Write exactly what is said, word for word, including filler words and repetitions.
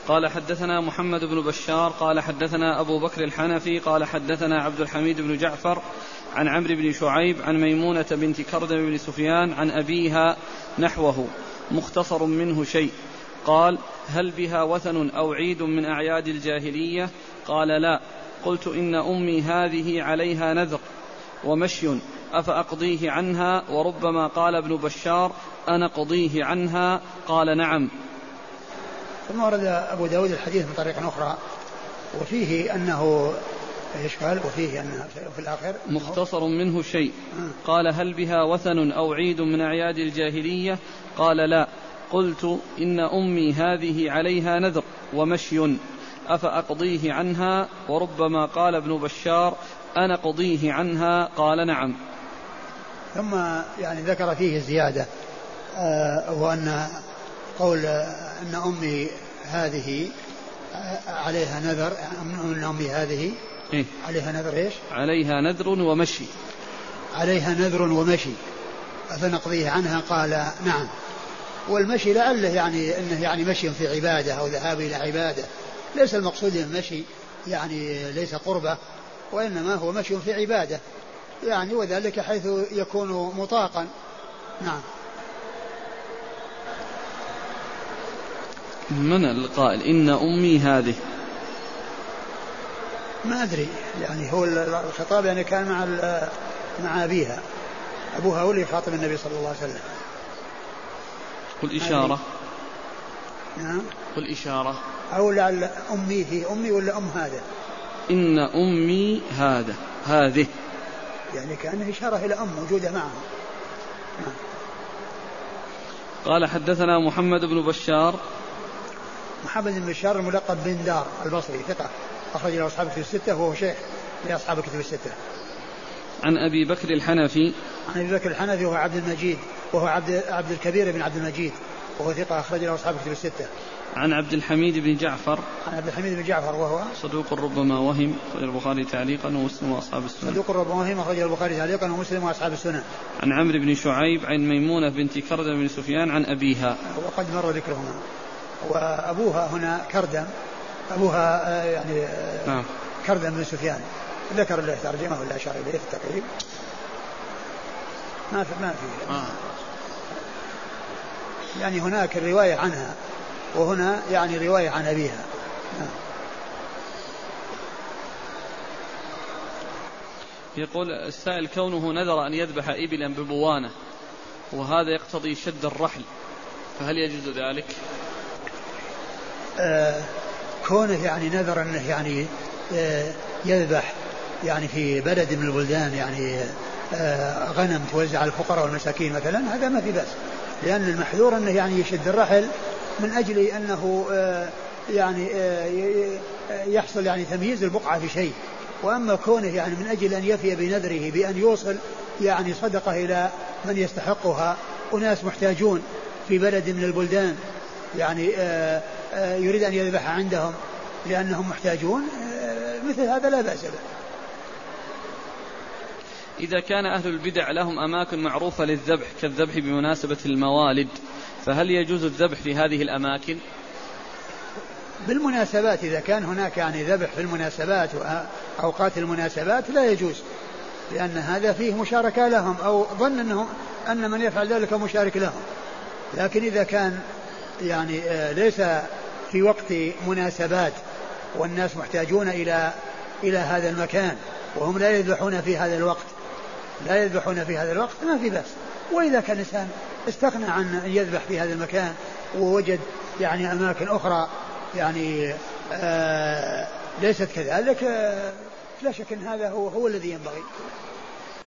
قال حدثنا محمد بن بشار قال حدثنا أبو بكر الحنفي قال حدثنا عبد الحميد بن جعفر عن عمرو بن شعيب عن ميمونة بنت كردم بن سفيان عن أبيها نحوه مختصر منه شيء. قال هل بها وثن أو عيد من أعياد الجاهلية؟ قال لا. قلت إن أمي هذه عليها نذر ومشي أفأقضيه عنها؟ وربما قال ابن بشار أنا قضيه عنها. قال نعم. ثم ورد أبو داود الحديث من طريق أخرى وفيه أنه إيش قال؟ وفيه أنه في الآخر مختصر منه شيء. قال هل بها وثن أو عيد من أعياد الجاهلية؟ قال لا. قلت إن أمي هذه عليها نذر ومشي أفأقضيه عنها؟ وربما قال ابن بشار أنا قضيه عنها. قال نعم. ثم يعني ذكر فيه زيادة آه وأن قول أن أمي هذه عليها نذر، أن أمي هذه إيه؟ عليها نذر إيش؟ عليها نذر ومشي. عليها نذر ومشي أفنقضيه عنها؟ قال نعم. والمشي لعله يعني أنه يعني مشي في عبادة أو ذهاب إلى عبادة، ليس المقصود المشي يعني ليس قربة، وإنما هو مشي في عبادة يعني، وذلك حيث يكون مطاقا. نعم. من القائل إن أمي هذه؟ ما أدري يعني، هو الخطاب يعني كان مع مع أبيها، أبوها هو اللي يخاطب النبي صلى الله عليه وسلم. قل إشارة. نعم. قل إشارة. أو لعل أمي هي أمي ولا أم هذا؟ إن أمي هذا هذه يعني كأنه إشارة إلى أم موجودة معه. نعم. قال حدثنا محمد بن بشار. محمد بن بشار الملقب بن دار البصري ثقة أخرج له أصحاب الكتب الستة وهو شيخ لأصحاب الكتب الستة. عن أبي بكر الحنفي. عن أبي بكر الحنفي وهو عبد المجيد وهو عبد عبد الكبير بن عبد المجيد وهو ثقة أخرج له أصحاب الكتب الستة. عن عبد الحميد بن جعفر. عن عبد الحميد بن جعفر وهو صدوق ربما وهم، أخرج البخاري تعليقا ومسلم وأصحاب السنن. صدوق ربما وهم، أخرج البخاري تعليقا ومسلم وأصحاب السنن. عن عمرو بن شعيب عن ميمونة بنت كردم بن سفيان عن أبيها. وقد مر ذكرهما. وأبوها هنا كردم، أبوها يعني نعم. كردم بن سفيان، ذكر له ترجمة ولا أشار إليه في التقريب؟ ما في ما في آه. يعني هناك الرواية عنها وهنا يعني رواية عن أبيها. نعم. يقول السائل كونه نذر أن يذبح إبلا ببوانة وهذا يقتضي شد الرحل، فهل يجوز ذلك؟ آه كونه يعني نذر أنه يعني آه يذبح يعني في بلد من البلدان يعني آه غنم توزع على الفقراء والمساكين مثلا، هذا ما في بأس، لأن المحذور أنه يعني يشد الرحل من أجل أنه آه يعني آه يحصل يعني تمييز البقعة في شيء. وأما كونه يعني من أجل أن يفي بنذره بأن يوصل يعني صدقة إلى من يستحقها أناس محتاجون في بلد من البلدان يعني آآ آآ يريد أن يذبح عندهم لأنهم محتاجون، مثل هذا لا بأس به. إذا كان أهل البدع لهم أماكن معروفة للذبح كالذبح بمناسبة الموالد، فهل يجوز الذبح في هذه الأماكن؟ بالمناسبات، إذا كان هناك يعني ذبح في المناسبات وأوقات المناسبات لا يجوز، لأن هذا فيه مشاركة لهم أو ظن أنه أن من يفعل ذلك مشارك لهم. لكن إذا كان يعني ليس في وقت مناسبات والناس محتاجون إلى إلى هذا المكان وهم لا يذبحون في هذا الوقت لا يذبحون في هذا الوقت ما في بأس. وإذا كان الإنسان استغنى عن أن يذبح في هذا المكان ووجد يعني أماكن أخرى يعني آه ليست كذلك، آه لا شك أن هذا هو, هو الذي ينبغي.